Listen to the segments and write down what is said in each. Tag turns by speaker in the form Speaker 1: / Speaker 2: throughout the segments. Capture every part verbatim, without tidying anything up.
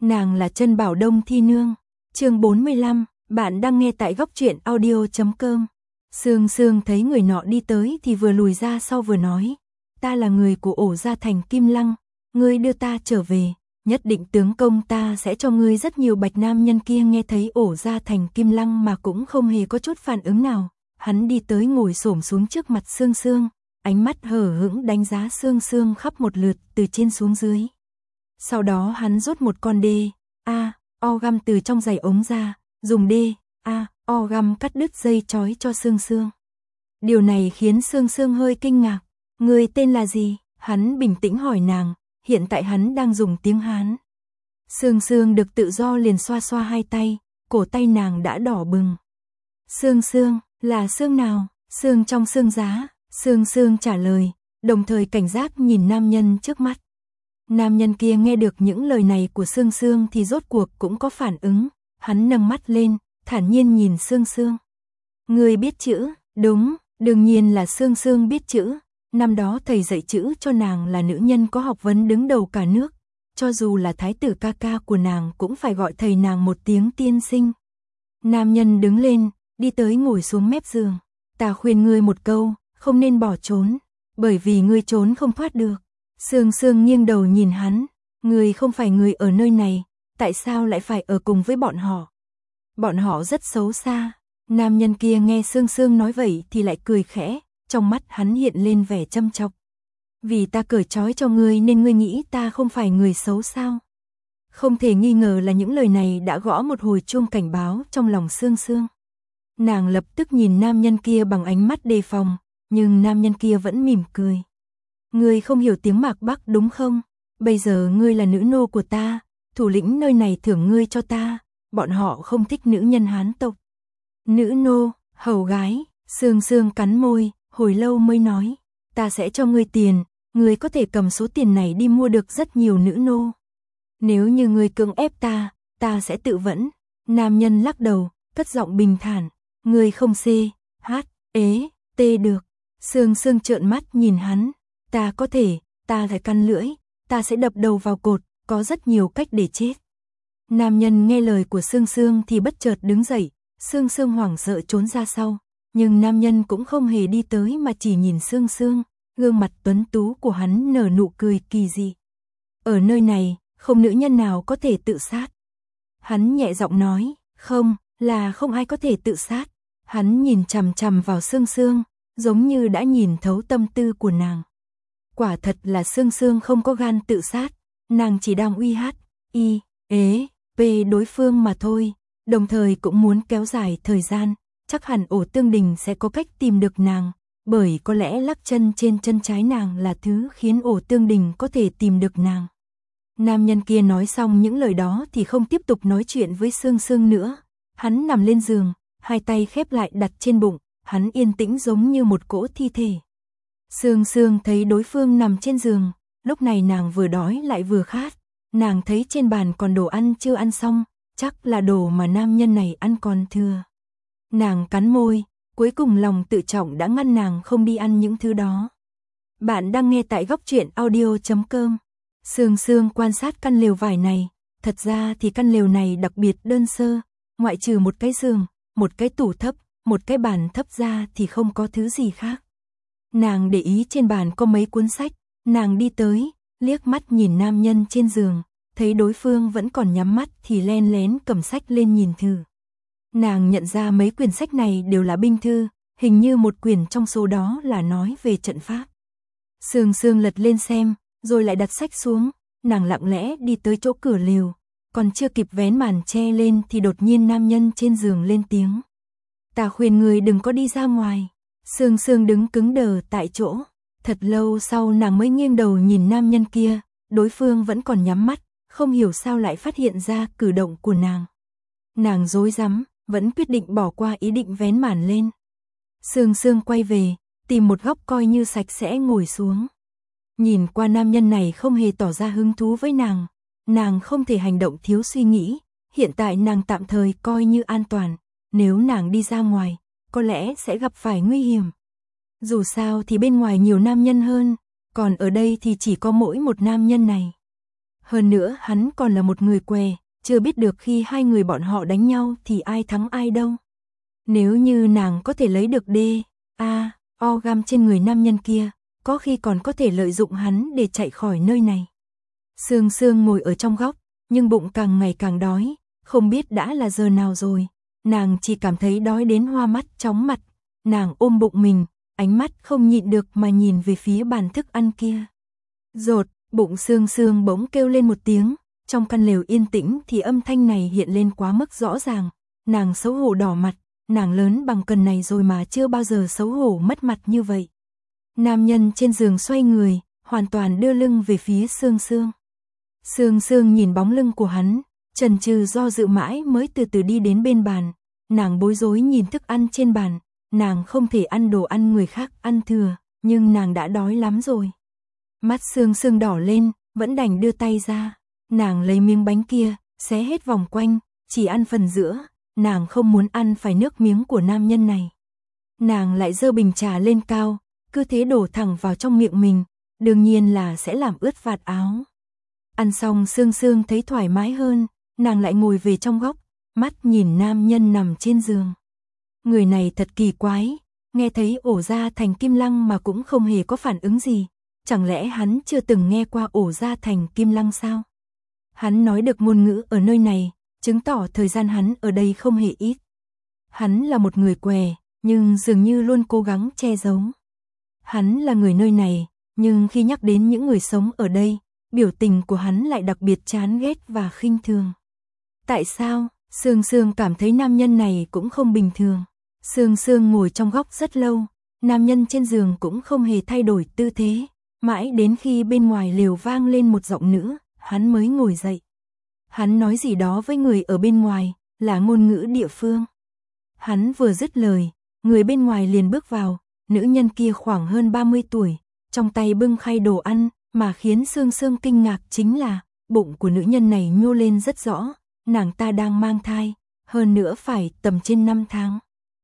Speaker 1: Nàng là Trân Bảo Đông Thi Nương. Chương bốn mươi lăm, bạn đang nghe tại góc truyện audio chấm com. Sương Sương thấy người nọ đi tới thì vừa lùi ra sau vừa nói, ta là người của ổ gia thành Kim Lăng, ngươi đưa ta trở về, nhất định tướng công ta sẽ cho ngươi rất nhiều bạch. Nam nhân kia nghe thấy ổ gia thành Kim Lăng mà cũng không hề có chút phản ứng nào, hắn đi tới ngồi xổm xuống trước mặt Sương Sương, ánh mắt hờ hững đánh giá Sương Sương khắp một lượt từ trên xuống dưới. Sau đó hắn rút một con đê, a, o găm từ trong giày ống ra, dùng đê, a, o găm cắt đứt dây trói cho Sương Sương. Điều này khiến Sương Sương hơi kinh ngạc, người tên là gì? Hắn bình tĩnh hỏi nàng, hiện tại hắn đang dùng tiếng Hán. Sương Sương được tự do liền xoa xoa hai tay, cổ tay nàng đã đỏ bừng. Sương Sương, là Sương nào? Sương trong Sương Giá, Sương Sương trả lời, đồng thời cảnh giác nhìn nam nhân trước mắt. Nam nhân kia nghe được những lời này của Sương Sương thì rốt cuộc cũng có phản ứng, hắn nâng mắt lên, thản nhiên nhìn Sương Sương. Người biết chữ? Đúng, đương nhiên là Sương Sương biết chữ, năm đó thầy dạy chữ cho nàng là nữ nhân có học vấn đứng đầu cả nước, cho dù là thái tử ca ca của nàng cũng phải gọi thầy nàng một tiếng tiên sinh. Nam nhân đứng lên, đi tới ngồi xuống mép giường, ta khuyên ngươi một câu, không nên bỏ trốn, bởi vì ngươi trốn không thoát được. Sương Sương nghiêng đầu nhìn hắn, ngươi không phải người ở nơi này, tại sao lại phải ở cùng với bọn họ? Bọn họ rất xấu xa. Nam nhân kia nghe Sương Sương nói vậy thì lại cười khẽ, trong mắt hắn hiện lên vẻ châm chọc. Vì ta cởi trói cho ngươi nên ngươi nghĩ ta không phải người xấu sao? Không thể nghi ngờ là những lời này đã gõ một hồi chuông cảnh báo trong lòng Sương Sương. Nàng lập tức nhìn nam nhân kia bằng ánh mắt đề phòng, nhưng nam nhân kia vẫn mỉm cười. Ngươi không hiểu tiếng Mạc Bắc đúng không? Bây giờ ngươi là nữ nô của ta, thủ lĩnh nơi này thưởng ngươi cho ta, bọn họ không thích nữ nhân Hán tộc. Nữ nô, hầu gái, Sương Sương cắn môi, hồi lâu mới nói, ta sẽ cho ngươi tiền, ngươi có thể cầm số tiền này đi mua được rất nhiều nữ nô. Nếu như ngươi cưỡng ép ta, ta sẽ tự vẫn. Nam nhân lắc đầu, cất giọng bình thản, ngươi không xê, hát, ế, tê được. Sương Sương trợn mắt nhìn hắn, ta có thể, ta phải căn lưỡi, ta sẽ đập đầu vào cột, có rất nhiều cách để chết. Nam nhân nghe lời của Sương Sương thì bất chợt đứng dậy, Sương Sương hoảng sợ trốn ra sau, nhưng nam nhân cũng không hề đi tới mà chỉ nhìn Sương Sương, gương mặt tuấn tú của hắn nở nụ cười kỳ dị. Ở nơi này, không nữ nhân nào có thể tự sát. Hắn nhẹ giọng nói, không, là không ai có thể tự sát. Hắn nhìn chằm chằm vào Sương Sương, giống như đã nhìn thấu tâm tư của nàng. Quả thật là Sương Sương không có gan tự sát, nàng chỉ đang uy hát, y, ế, p đối phương mà thôi, đồng thời cũng muốn kéo dài thời gian, chắc hẳn ổ tương đình sẽ có cách tìm được nàng, bởi có lẽ lắc chân trên chân trái nàng là thứ khiến ổ tương đình có thể tìm được nàng. Nam nhân kia nói xong những lời đó thì không tiếp tục nói chuyện với Sương Sương nữa, hắn nằm lên giường, hai tay khép lại đặt trên bụng, hắn yên tĩnh giống như một cỗ thi thể. Sương Sương thấy đối phương nằm trên giường, lúc này nàng vừa đói lại vừa khát, nàng thấy trên bàn còn đồ ăn chưa ăn xong, chắc là đồ mà nam nhân này ăn còn thừa. Nàng cắn môi, cuối cùng lòng tự trọng đã ngăn nàng không đi ăn những thứ đó. Bạn đang nghe tại góc truyện audio chấm com. Sương Sương quan sát căn lều vải này, thật ra thì căn lều này đặc biệt đơn sơ, ngoại trừ một cái giường, một cái tủ thấp, một cái bàn thấp ra thì không có thứ gì khác. Nàng để ý trên bàn có mấy cuốn sách, nàng đi tới, liếc mắt nhìn nam nhân trên giường, thấy đối phương vẫn còn nhắm mắt thì len lén cầm sách lên nhìn thử. Nàng nhận ra mấy quyển sách này đều là binh thư, hình như một quyển trong số đó là nói về trận pháp. Sương Sương lật lên xem, rồi lại đặt sách xuống, nàng lặng lẽ đi tới chỗ cửa lều, còn chưa kịp vén màn che lên thì đột nhiên nam nhân trên giường lên tiếng. Ta khuyên người đừng có đi ra ngoài. Sương Sương đứng cứng đờ tại chỗ, thật lâu sau nàng mới nghiêng đầu nhìn nam nhân kia, đối phương vẫn còn nhắm mắt, không hiểu sao lại phát hiện ra cử động của nàng. Nàng rối rắm, vẫn quyết định bỏ qua ý định vén màn lên. Sương Sương quay về, tìm một góc coi như sạch sẽ ngồi xuống. Nhìn qua nam nhân này không hề tỏ ra hứng thú với nàng, nàng không thể hành động thiếu suy nghĩ, hiện tại nàng tạm thời coi như an toàn, nếu nàng đi ra ngoài, có lẽ sẽ gặp phải nguy hiểm. Dù sao thì bên ngoài nhiều nam nhân hơn, còn ở đây thì chỉ có mỗi một nam nhân này. Hơn nữa hắn còn là một người què, chưa biết được khi hai người bọn họ đánh nhau thì ai thắng ai đâu. Nếu như nàng có thể lấy được đê a orgam trên người nam nhân kia, có khi còn có thể lợi dụng hắn để chạy khỏi nơi này. Sương Sương ngồi ở trong góc, nhưng bụng càng ngày càng đói, không biết đã là giờ nào rồi, nàng chỉ cảm thấy đói đến hoa mắt chóng mặt, nàng ôm bụng mình, ánh mắt không nhịn được mà nhìn về phía bàn thức ăn kia. Rột, bụng Sương Sương bỗng kêu lên một tiếng, trong căn lều yên tĩnh thì âm thanh này hiện lên quá mức rõ ràng, nàng xấu hổ đỏ mặt, nàng lớn bằng cần này rồi mà chưa bao giờ xấu hổ mất mặt như vậy. Nam nhân trên giường xoay người, hoàn toàn đưa lưng về phía Sương Sương. Sương Sương nhìn bóng lưng của hắn, chần chừ do dự mãi mới từ từ đi đến bên bàn, nàng bối rối nhìn thức ăn trên bàn, nàng không thể ăn đồ ăn người khác ăn thừa, nhưng nàng đã đói lắm rồi. Mắt Sương Sương đỏ lên, vẫn đành đưa tay ra, nàng lấy miếng bánh kia, xé hết vòng quanh, chỉ ăn phần giữa, nàng không muốn ăn phải nước miếng của nam nhân này. Nàng lại giơ bình trà lên cao, cứ thế đổ thẳng vào trong miệng mình, đương nhiên là sẽ làm ướt vạt áo. Ăn xong Sương Sương thấy thoải mái hơn, nàng lại ngồi về trong góc, mắt nhìn nam nhân nằm trên giường. Người này thật kỳ quái, nghe thấy ổ gia thành kim lăng mà cũng không hề có phản ứng gì, chẳng lẽ hắn chưa từng nghe qua ổ gia thành kim lăng sao? Hắn nói được ngôn ngữ ở nơi này, chứng tỏ thời gian hắn ở đây không hề ít. Hắn là một người què, nhưng dường như luôn cố gắng che giấu. Hắn là người nơi này, nhưng khi nhắc đến những người sống ở đây, biểu tình của hắn lại đặc biệt chán ghét và khinh thường. Tại sao? Sương Sương cảm thấy nam nhân này cũng không bình thường. Sương Sương ngồi trong góc rất lâu, nam nhân trên giường cũng không hề thay đổi tư thế, mãi đến khi bên ngoài lều vang lên một giọng nữ, hắn mới ngồi dậy. Hắn nói gì đó với người ở bên ngoài, là ngôn ngữ địa phương. Hắn vừa dứt lời, người bên ngoài liền bước vào, nữ nhân kia khoảng hơn ba mươi tuổi, trong tay bưng khay đồ ăn, mà khiến Sương Sương kinh ngạc chính là, bụng của nữ nhân này nhô lên rất rõ, nàng ta đang mang thai, hơn nữa phải tầm trên năm tháng.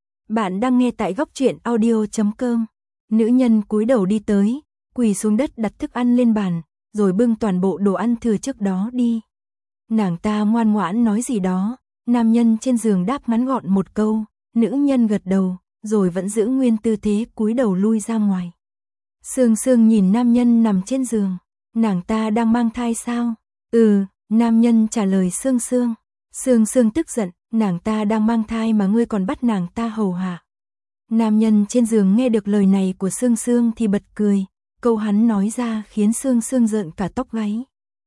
Speaker 1: Bạn đang nghe tại góc truyện audio chấm com. Nữ nhân cúi đầu đi tới, quỳ xuống đất đặt thức ăn lên bàn, rồi bưng toàn bộ đồ ăn thừa trước đó đi. Nàng ta ngoan ngoãn nói gì đó, nam nhân trên giường đáp ngắn gọn một câu, nữ nhân gật đầu, rồi vẫn giữ nguyên tư thế cúi đầu lui ra ngoài. Sương Sương nhìn nam nhân nằm trên giường, nàng ta đang mang thai sao? Ừ, nam nhân trả lời Sương Sương. Sương Sương tức giận, nàng ta đang mang thai mà ngươi còn bắt nàng ta hầu hạ. Nam nhân trên giường nghe được lời này của Sương Sương thì bật cười, câu hắn nói ra khiến Sương Sương rợn cả tóc gáy.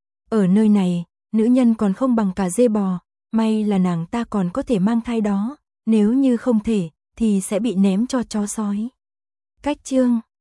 Speaker 1: Ở nơi này, nữ nhân còn không bằng cả dê bò, may là nàng ta còn có thể mang thai đó, nếu như không thể, thì sẽ bị ném cho chó sói. Cách chương